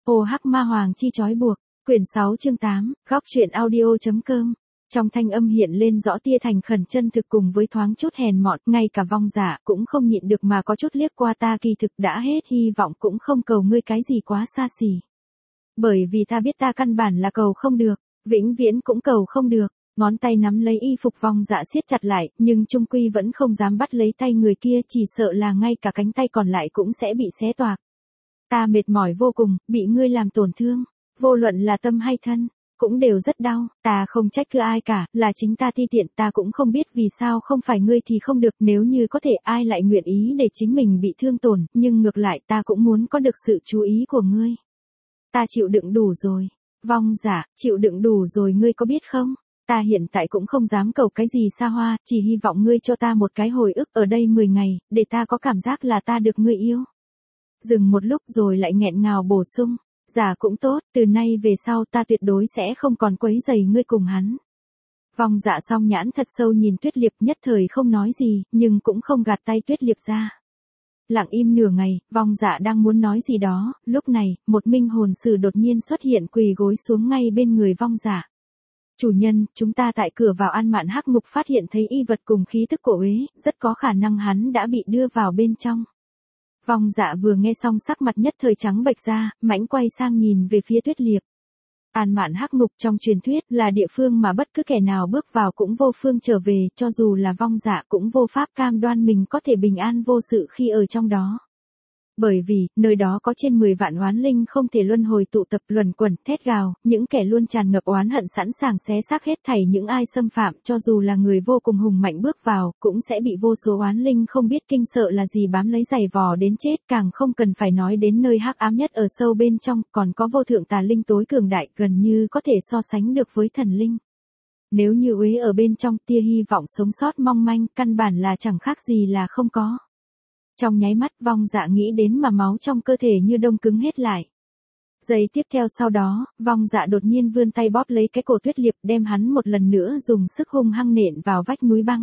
Hồ Hắc Ma Hoàng chi trói buộc, quyển 6 chương 8, góc truyện audio.com. Trong thanh âm hiện lên rõ tia thành khẩn chân thực cùng với thoáng chút hèn mọn, ngay cả vong giả cũng không nhịn được mà có chút liếc qua ta, kỳ thực đã hết hy vọng, cũng không cầu ngươi cái gì quá xa xỉ. Bởi vì ta biết ta căn bản là cầu không được, vĩnh viễn cũng cầu không được. Ngón tay nắm lấy y phục vong dạ siết chặt lại, nhưng trung quy vẫn không dám bắt lấy tay người kia, chỉ sợ là ngay cả cánh tay còn lại cũng sẽ bị xé toạc. Ta mệt mỏi vô cùng, bị ngươi làm tổn thương, vô luận là tâm hay thân, cũng đều rất đau, ta không trách cứ ai cả, là chính ta ti tiện, ta cũng không biết vì sao không phải ngươi thì không được, nếu như có thể ai lại nguyện ý để chính mình bị thương tổn, nhưng ngược lại ta cũng muốn có được sự chú ý của ngươi. Ta chịu đựng đủ rồi, vong giả, chịu đựng đủ rồi, ngươi có biết không? Ta hiện tại cũng không dám cầu cái gì xa hoa, chỉ hy vọng ngươi cho ta một cái hồi ức ở đây 10 ngày, để ta có cảm giác là ta được ngươi yêu. Dừng một lúc rồi lại nghẹn ngào bổ sung, giả cũng tốt, từ nay về sau ta tuyệt đối sẽ không còn quấy rầy ngươi cùng hắn. Vong dạ song nhãn thật sâu nhìn Tuyết Liệp, nhất thời không nói gì, nhưng cũng không gạt tay Tuyết Liệp ra. Lặng im nửa ngày, vong dạ đang muốn nói gì đó, lúc này, một minh hồn sử đột nhiên xuất hiện, quỳ gối xuống ngay bên người vong dạ. Chủ nhân, chúng ta tại cửa vào An Mạn Hắc Ngục phát hiện thấy y vật cùng khí tức của Uế, rất có khả năng hắn đã bị đưa vào bên trong. Vong dạ vừa nghe xong sắc mặt nhất thời trắng bệch ra, mãnh quay sang nhìn về phía Tuyết Liệp. An Mạn Hắc Ngục trong truyền thuyết là địa phương mà bất cứ kẻ nào bước vào cũng vô phương trở về, cho dù là vong dạ cũng vô pháp cam đoan mình có thể bình an vô sự khi ở trong đó. Bởi vì, nơi đó có trên 10 vạn oán linh không thể luân hồi tụ tập luẩn quẩn, thét gào, những kẻ luôn tràn ngập oán hận sẵn sàng xé xác hết thảy những ai xâm phạm, cho dù là người vô cùng hùng mạnh bước vào, cũng sẽ bị vô số oán linh không biết kinh sợ là gì bám lấy giày vò đến chết, càng không cần phải nói đến nơi hắc ám nhất ở sâu bên trong, còn có vô thượng tà linh tối cường đại, gần như có thể so sánh được với thần linh. Nếu như Uế ở bên trong, tia hy vọng sống sót mong manh, căn bản là chẳng khác gì là không có. Trong nháy mắt vong dạ nghĩ đến mà máu trong cơ thể như đông cứng hết lại. Giây tiếp theo sau đó, vong dạ đột nhiên vươn tay bóp lấy cái cổ Tuyết Liệp, đem hắn một lần nữa dùng sức hung hăng nện vào vách núi băng.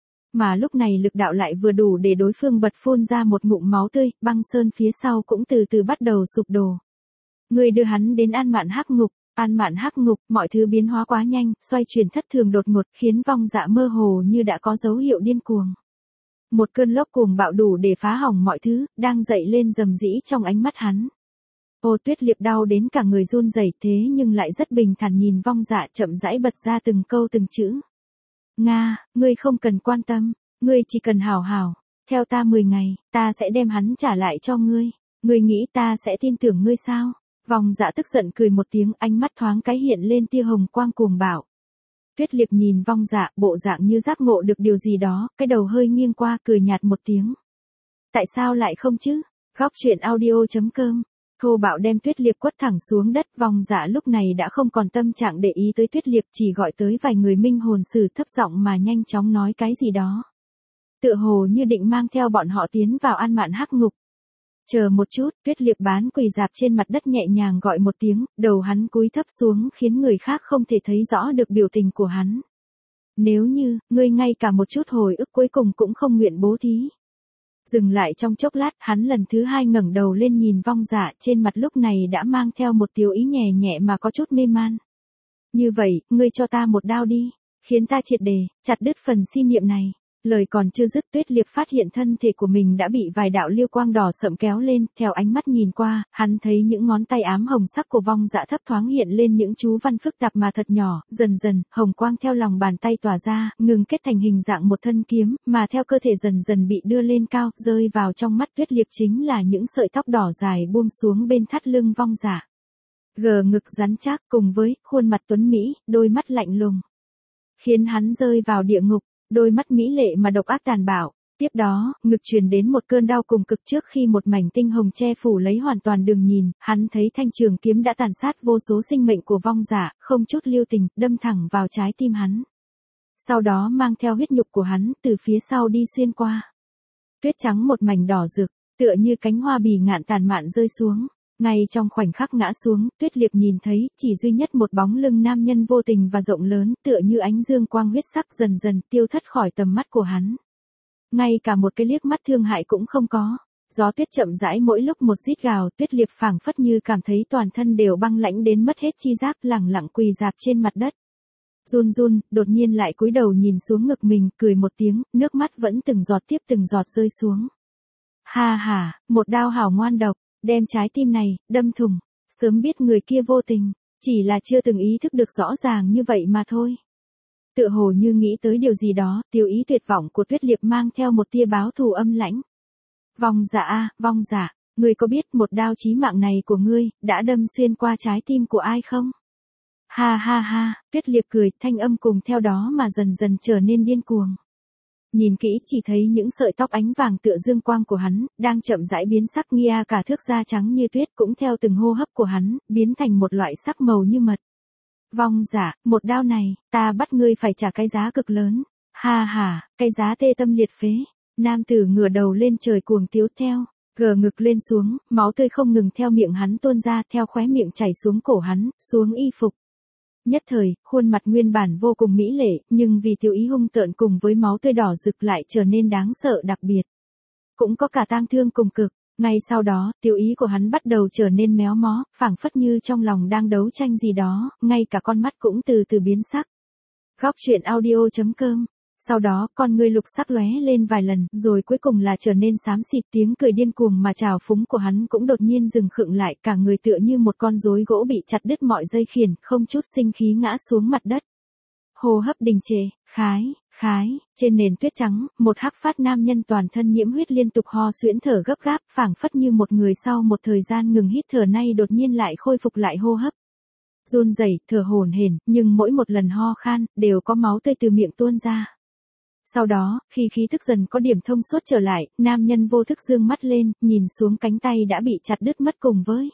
Mà lúc này lực đạo lại vừa đủ để đối phương bật phun ra một ngụm máu tươi, băng sơn phía sau cũng từ từ bắt đầu sụp đổ. Người đưa hắn đến An Mạn Hắc Ngục. An Mạn Hắc Ngục, mọi thứ biến hóa quá nhanh, xoay chuyển thất thường đột ngột, khiến vong dạ mơ hồ như đã có dấu hiệu điên cuồng. Một cơn lốc cuồng bạo đủ để phá hỏng mọi thứ, đang dậy lên rầm rĩ trong ánh mắt hắn. Ô Tuyết Liệp đau đến cả người run rẩy, thế nhưng lại rất bình thản nhìn vong dạ chậm rãi bật ra từng câu từng chữ. Nga, ngươi không cần quan tâm, ngươi chỉ cần hảo hảo, theo ta 10 ngày, ta sẽ đem hắn trả lại cho ngươi. Ngươi nghĩ ta sẽ tin tưởng ngươi sao? Vong dạ tức giận cười một tiếng, ánh mắt thoáng cái hiện lên tia hồng quang cuồng bạo. Tuyết Liệp nhìn vong dạ, bộ dạng như giác ngộ được điều gì đó, cái đầu hơi nghiêng qua, cười nhạt một tiếng. Tại sao lại không chứ? Góc truyện audio.com. Thô bạo đem Tuyết Liệp quất thẳng xuống đất, vong dạ lúc này đã không còn tâm trạng để ý tới Tuyết Liệp, chỉ gọi tới vài người minh hồn sử thấp giọng mà nhanh chóng nói cái gì đó. Tựa hồ như định mang theo bọn họ tiến vào An Mạn Hắc Ngục. Chờ một chút, Tuyết Liệp bán quỳ dạp trên mặt đất nhẹ nhàng gọi một tiếng, đầu hắn cúi thấp xuống khiến người khác không thể thấy rõ được biểu tình của hắn. Nếu như, ngươi ngay cả một chút hồi ức cuối cùng cũng không nguyện bố thí. Dừng lại trong chốc lát, hắn lần thứ hai ngẩng đầu lên nhìn vong dạ, trên mặt lúc này đã mang theo một tiêu ý nhẹ nhẹ mà có chút mê man. Như vậy, ngươi cho ta một đao đi, khiến ta triệt để, chặt đứt phần si niệm này. Lời còn chưa dứt, Tuyết Liệp phát hiện thân thể của mình đã bị vài đạo liêu quang đỏ sậm kéo lên, theo ánh mắt nhìn qua, hắn thấy những ngón tay ám hồng sắc của vong dạ thấp thoáng hiện lên những chú văn phức tạp mà thật nhỏ, dần dần, hồng quang theo lòng bàn tay tỏa ra, ngừng kết thành hình dạng một thân kiếm, mà theo cơ thể dần dần bị đưa lên cao, rơi vào trong mắt Tuyết Liệp chính là những sợi tóc đỏ dài buông xuống bên thắt lưng vong dạ. Gờ ngực rắn chắc cùng với khuôn mặt tuấn mỹ, đôi mắt lạnh lùng, khiến hắn rơi vào địa ngục. Đôi mắt mỹ lệ mà độc ác tàn bạo, tiếp đó, ngực truyền đến một cơn đau cùng cực trước khi một mảnh tinh hồng che phủ lấy hoàn toàn đường nhìn, hắn thấy thanh trường kiếm đã tàn sát vô số sinh mệnh của vong giả, không chút lưu tình, đâm thẳng vào trái tim hắn. Sau đó mang theo huyết nhục của hắn, từ phía sau đi xuyên qua. Tuyết trắng một mảnh đỏ rực, tựa như cánh hoa bì ngạn tàn mạn rơi xuống. Ngay trong khoảnh khắc ngã xuống, Tuyết Liệp nhìn thấy, chỉ duy nhất một bóng lưng nam nhân vô tình và rộng lớn, tựa như ánh dương quang huyết sắc dần dần tiêu thất khỏi tầm mắt của hắn. Ngay cả một cái liếc mắt thương hại cũng không có. Gió tuyết chậm rãi mỗi lúc một rít gào, Tuyết Liệp phảng phất như cảm thấy toàn thân đều băng lãnh đến mất hết chi giác, lẳng lặng quỳ rạp trên mặt đất. Run run, đột nhiên lại cúi đầu nhìn xuống ngực mình, cười một tiếng, nước mắt vẫn từng giọt tiếp từng giọt rơi xuống. Ha ha, một đao hảo ngoan độc, đem trái tim này, đâm thủng. Sớm biết người kia vô tình, chỉ là chưa từng ý thức được rõ ràng như vậy mà thôi. Tựa hồ như nghĩ tới điều gì đó, tiêu ý tuyệt vọng của Tuyết Liệp mang theo một tia báo thù âm lãnh. Vong dạ a, vong dạ, ngươi có biết một đao chí mạng này của ngươi, đã đâm xuyên qua trái tim của ai không? Ha ha ha, Tuyết Liệp cười, thanh âm cùng theo đó mà dần dần trở nên điên cuồng. Nhìn kỹ chỉ thấy những sợi tóc ánh vàng tựa dương quang của hắn, đang chậm rãi biến sắc ngia cả thước da trắng như tuyết cũng theo từng hô hấp của hắn, biến thành một loại sắc màu như mật. Vong giả, một đao này, ta bắt ngươi phải trả cái giá cực lớn. Ha ha, cái giá tê tâm liệt phế. Nam tử ngửa đầu lên trời cuồng tiếu theo, gờ ngực lên xuống, máu tươi không ngừng theo miệng hắn tuôn ra, theo khóe miệng chảy xuống cổ hắn, xuống y phục. Nhất thời, khuôn mặt nguyên bản vô cùng mỹ lệ, nhưng vì tiêu ý hung tợn cùng với máu tươi đỏ rực lại trở nên đáng sợ đặc biệt. Cũng có cả tang thương cùng cực, ngay sau đó, tiêu ý của hắn bắt đầu trở nên méo mó, phảng phất như trong lòng đang đấu tranh gì đó, ngay cả con mắt cũng từ từ biến sắc. Góc truyện audio.com. Sau đó, con ngươi lục sắc lóe lên vài lần, rồi cuối cùng là trở nên xám xịt, tiếng cười điên cuồng mà trào phúng của hắn cũng đột nhiên dừng khựng lại, cả người tựa như một con rối gỗ bị chặt đứt mọi dây khiển, không chút sinh khí ngã xuống mặt đất. Hô hấp đình trệ, khái, trên nền tuyết trắng, một hắc phát nam nhân toàn thân nhiễm huyết liên tục ho suyễn thở gấp gáp, phảng phất như một người sau một thời gian ngừng hít thở nay đột nhiên lại khôi phục lại hô hấp. Run rẩy, thở hổn hển, nhưng mỗi một lần ho khan, đều có máu tươi từ miệng tuôn ra. Sau đó, khi khí tức dần có điểm thông suốt trở lại, nam nhân vô thức dương mắt lên, nhìn xuống cánh tay đã bị chặt đứt mất cùng với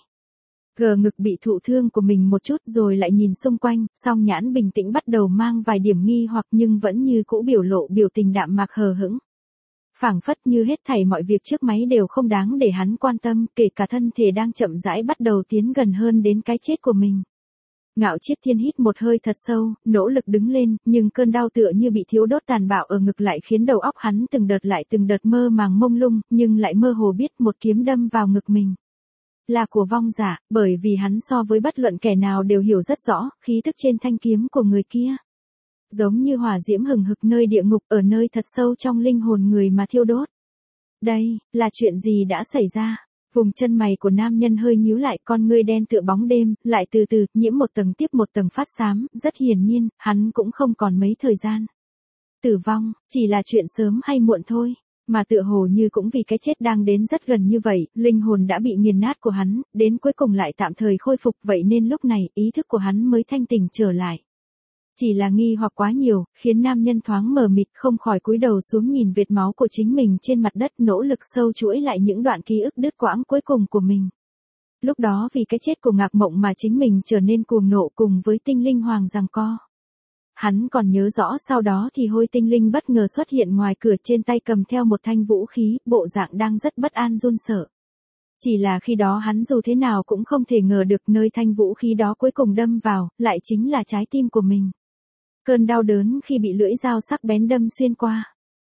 gờ ngực bị thụ thương của mình một chút, rồi lại nhìn xung quanh, song nhãn bình tĩnh bắt đầu mang vài điểm nghi hoặc nhưng vẫn như cũ biểu lộ biểu tình đạm mạc hờ hững. Phảng phất như hết thảy mọi việc trước máy đều không đáng để hắn quan tâm, kể cả thân thể đang chậm rãi bắt đầu tiến gần hơn đến cái chết của mình. Ngạo Chiết Thiên hít một hơi thật sâu, nỗ lực đứng lên, nhưng cơn đau tựa như bị thiếu đốt tàn bạo ở ngực lại khiến đầu óc hắn từng đợt mơ màng mông lung, nhưng lại mơ hồ biết một kiếm đâm vào ngực mình. Là của vong giả, bởi vì hắn so với bất luận kẻ nào đều hiểu rất rõ, khí tức trên thanh kiếm của người kia. Giống như hỏa diễm hừng hực nơi địa ngục ở nơi thật sâu trong linh hồn người mà thiêu đốt. Đây, là chuyện gì đã xảy ra? Vùng chân mày của nam nhân hơi nhíu lại, con ngươi đen tựa bóng đêm, lại từ từ, nhiễm một tầng tiếp một tầng phát xám, rất hiển nhiên, hắn cũng không còn mấy thời gian. Tử vong, chỉ là chuyện sớm hay muộn thôi, mà tựa hồ như cũng vì cái chết đang đến rất gần như vậy, linh hồn đã bị nghiền nát của hắn, đến cuối cùng lại tạm thời khôi phục, vậy nên lúc này, ý thức của hắn mới thanh tỉnh trở lại. Chỉ là nghi hoặc quá nhiều, khiến nam nhân thoáng mờ mịt không khỏi cúi đầu xuống nhìn vệt máu của chính mình trên mặt đất, nỗ lực sâu chuỗi lại những đoạn ký ức đứt quãng cuối cùng của mình. Lúc đó vì cái chết của Ngạc Mộng mà chính mình trở nên cuồng nộ cùng với tinh linh hoàng giằng co. Hắn còn nhớ rõ sau đó thì Hôi tinh linh bất ngờ xuất hiện ngoài cửa trên tay cầm theo một thanh vũ khí, bộ dạng đang rất bất an run sợ. Chỉ là khi đó hắn dù thế nào cũng không thể ngờ được nơi thanh vũ khí đó cuối cùng đâm vào, lại chính là trái tim của mình. Cơn đau đớn khi bị lưỡi dao sắc bén đâm xuyên qua.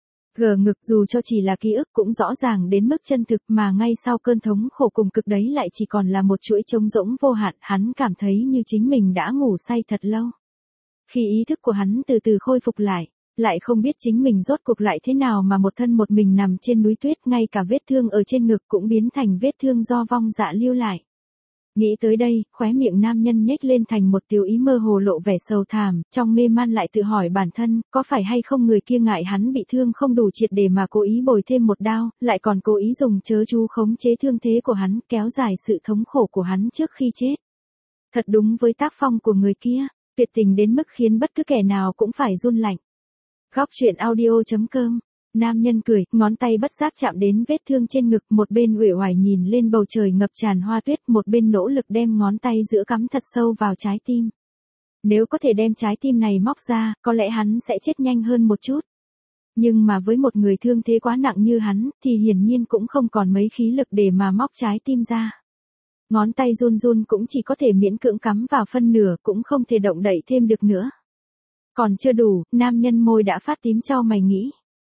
Gờ ngực dù cho chỉ là ký ức cũng rõ ràng đến mức chân thực mà ngay sau cơn thống khổ cùng cực đấy lại chỉ còn là một chuỗi trống rỗng vô hạn, hắn cảm thấy như chính mình đã ngủ say thật lâu. Khi ý thức của hắn từ từ khôi phục lại không biết chính mình rốt cuộc lại thế nào mà một thân một mình nằm trên núi tuyết, ngay cả vết thương ở trên ngực cũng biến thành vết thương do vong dạ lưu lại. Nghĩ tới đây, khóe miệng nam nhân nhếch lên thành một tiểu ý mơ hồ lộ vẻ sầu thảm, trong mê man lại tự hỏi bản thân, có phải hay không người kia ngại hắn bị thương không đủ triệt để mà cố ý bồi thêm một đao, lại còn cố ý dùng trớ chú khống chế thương thế của hắn, kéo dài sự thống khổ của hắn trước khi chết. Thật đúng với tác phong của người kia, tuyệt tình đến mức khiến bất cứ kẻ nào cũng phải run lạnh. Góc truyện audio.com. Nam nhân cười, ngón tay bất giác chạm đến vết thương trên ngực, một bên uể oải nhìn lên bầu trời ngập tràn hoa tuyết, một bên nỗ lực đem ngón tay giữa cắm thật sâu vào trái tim. Nếu có thể đem trái tim này móc ra, có lẽ hắn sẽ chết nhanh hơn một chút. Nhưng mà với một người thương thế quá nặng như hắn, thì hiển nhiên cũng không còn mấy khí lực để mà móc trái tim ra. Ngón tay run run cũng chỉ có thể miễn cưỡng cắm vào phân nửa, cũng không thể động đậy thêm được nữa. Còn chưa đủ, nam nhân môi đã phát tím chau mày nghĩ.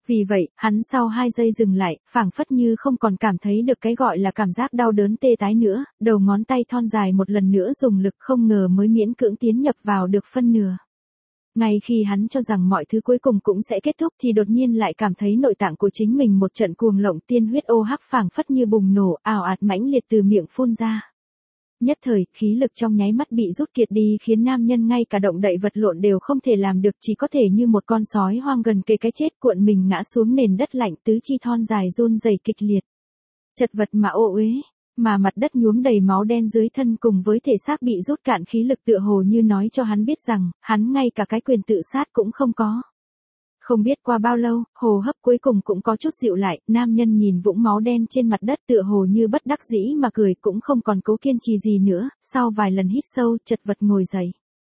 Vì vậy, hắn sau 2 giây dừng lại, phảng phất như không còn cảm thấy được cái gọi là cảm giác đau đớn tê tái nữa, đầu ngón tay thon dài một lần nữa dùng lực không ngờ mới miễn cưỡng tiến nhập vào được phân nửa. Ngay khi hắn cho rằng mọi thứ cuối cùng cũng sẽ kết thúc thì đột nhiên lại cảm thấy nội tạng của chính mình một trận cuồng lộng, tiên huyết OH phảng phất như bùng nổ, ào ạt mãnh liệt từ miệng phun ra. Nhất thời, khí lực trong nháy mắt bị rút kiệt đi khiến nam nhân ngay cả động đậy vật lộn đều không thể làm được, chỉ có thể như một con sói hoang gần kề cái chết cuộn mình ngã xuống nền đất lạnh, tứ chi thon dài run rẩy kịch liệt. Chật vật mà ô uế, mà mặt đất nhuốm đầy máu đen dưới thân cùng với thể xác bị rút cạn khí lực tựa hồ như nói cho hắn biết rằng, hắn ngay cả cái quyền tự sát cũng không có. Không biết qua bao lâu, hô hấp cuối cùng cũng có chút dịu lại, nam nhân nhìn vũng máu đen trên mặt đất tựa hồ như bất đắc dĩ mà cười, cũng không còn cố kiên trì gì nữa, sau vài lần hít sâu, chật vật ngồi dậy.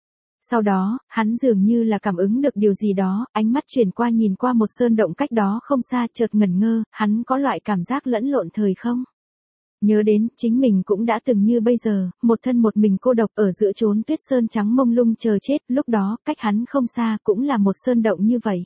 Sau đó, hắn dường như là cảm ứng được điều gì đó, ánh mắt chuyển qua nhìn qua một sơn động cách đó không xa, chợt ngẩn ngơ, hắn có loại cảm giác lẫn lộn thời không. Nhớ đến, chính mình cũng đã từng như bây giờ, một thân một mình cô độc ở giữa chốn tuyết sơn trắng mông lung chờ chết, lúc đó, cách hắn không xa cũng là một sơn động như vậy.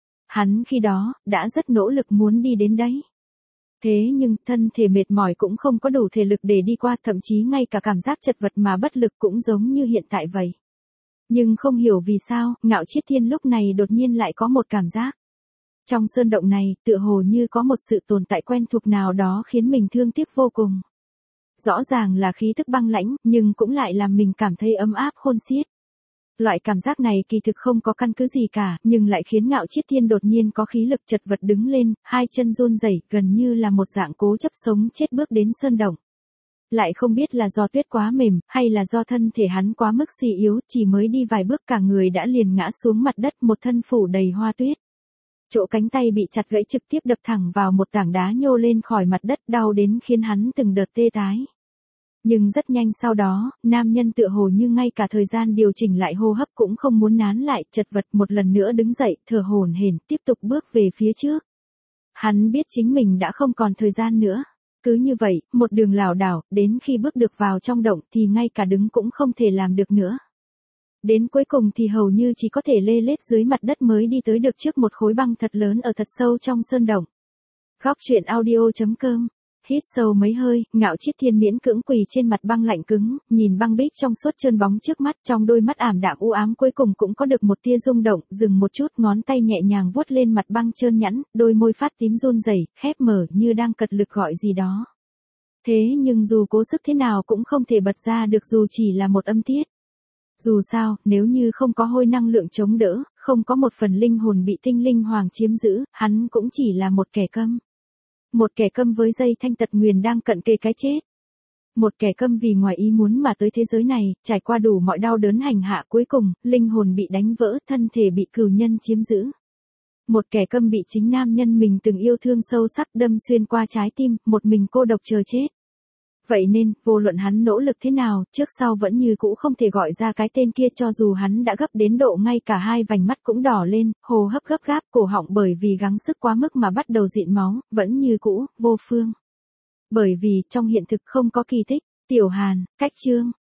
Hắn khi đó, đã rất nỗ lực muốn đi đến đấy. Thế nhưng, thân thể mệt mỏi cũng không có đủ thể lực để đi qua, thậm chí ngay cả cảm giác chật vật mà bất lực cũng giống như hiện tại vậy. Nhưng không hiểu vì sao, Ngạo Chiết Thiên lúc này đột nhiên lại có một cảm giác. Trong sơn động này, tựa hồ như có một sự tồn tại quen thuộc nào đó khiến mình thương tiếc vô cùng. Rõ ràng là khí tức băng lãnh, nhưng cũng lại làm mình cảm thấy ấm áp khôn xiết. Loại cảm giác này kỳ thực không có căn cứ gì cả, nhưng lại khiến Ngạo Chiết Thiên đột nhiên có khí lực chật vật đứng lên, hai chân run rẩy, gần như là một dạng cố chấp sống chết bước đến sơn động. Lại không biết là do tuyết quá mềm, hay là do thân thể hắn quá mức suy yếu, chỉ mới đi vài bước cả người đã liền ngã xuống mặt đất, một thân phủ đầy hoa tuyết. Chỗ cánh tay bị chặt gãy trực tiếp đập thẳng vào một tảng đá nhô lên khỏi mặt đất, đau đến khiến hắn từng đợt tê tái. Nhưng rất nhanh sau đó, nam nhân tựa hồ như ngay cả thời gian điều chỉnh lại hô hấp cũng không muốn nán lại, chật vật một lần nữa đứng dậy, thở hổn hển, tiếp tục bước về phía trước. Hắn biết chính mình đã không còn thời gian nữa. Cứ như vậy, một đường lảo đảo, đến khi bước được vào trong động thì ngay cả đứng cũng không thể làm được nữa. Đến cuối cùng thì hầu như chỉ có thể lê lết dưới mặt đất mới đi tới được trước một khối băng thật lớn ở thật sâu trong sơn động. Góc truyện audio.com. Hít sâu mấy hơi, Ngạo Chiết Thiên miễn cưỡng quỳ trên mặt băng lạnh cứng, nhìn băng bích trong suốt trơn bóng trước mắt, trong đôi mắt ảm đạm u ám cuối cùng cũng có được một tia rung động, dừng một chút, ngón tay nhẹ nhàng vuốt lên mặt băng trơn nhẵn, đôi môi phát tím run rẩy, khép mở như đang cật lực gọi gì đó. Thế nhưng dù cố sức thế nào cũng không thể bật ra được dù chỉ là một âm tiết. Dù sao, nếu như không có hôi năng lượng chống đỡ, không có một phần linh hồn bị tinh linh hoàng chiếm giữ, hắn cũng chỉ là một kẻ câm. Một kẻ câm với dây thanh tật nguyền đang cận kề cái chết. Một kẻ câm vì ngoài ý muốn mà tới thế giới này, trải qua đủ mọi đau đớn hành hạ, cuối cùng, linh hồn bị đánh vỡ, thân thể bị cừu nhân chiếm giữ. Một kẻ câm bị chính nam nhân mình từng yêu thương sâu sắc đâm xuyên qua trái tim, một mình cô độc chờ chết. Vậy nên, vô luận hắn nỗ lực thế nào, trước sau vẫn như cũ không thể gọi ra cái tên kia, cho dù hắn đã gấp đến độ ngay cả hai vành mắt cũng đỏ lên, hô hấp gấp gáp, cổ họng bởi vì gắng sức quá mức mà bắt đầu dịn máu, vẫn như cũ, vô phương. Bởi vì, trong hiện thực không có kỳ tích. Tiểu Hàn, cách chương.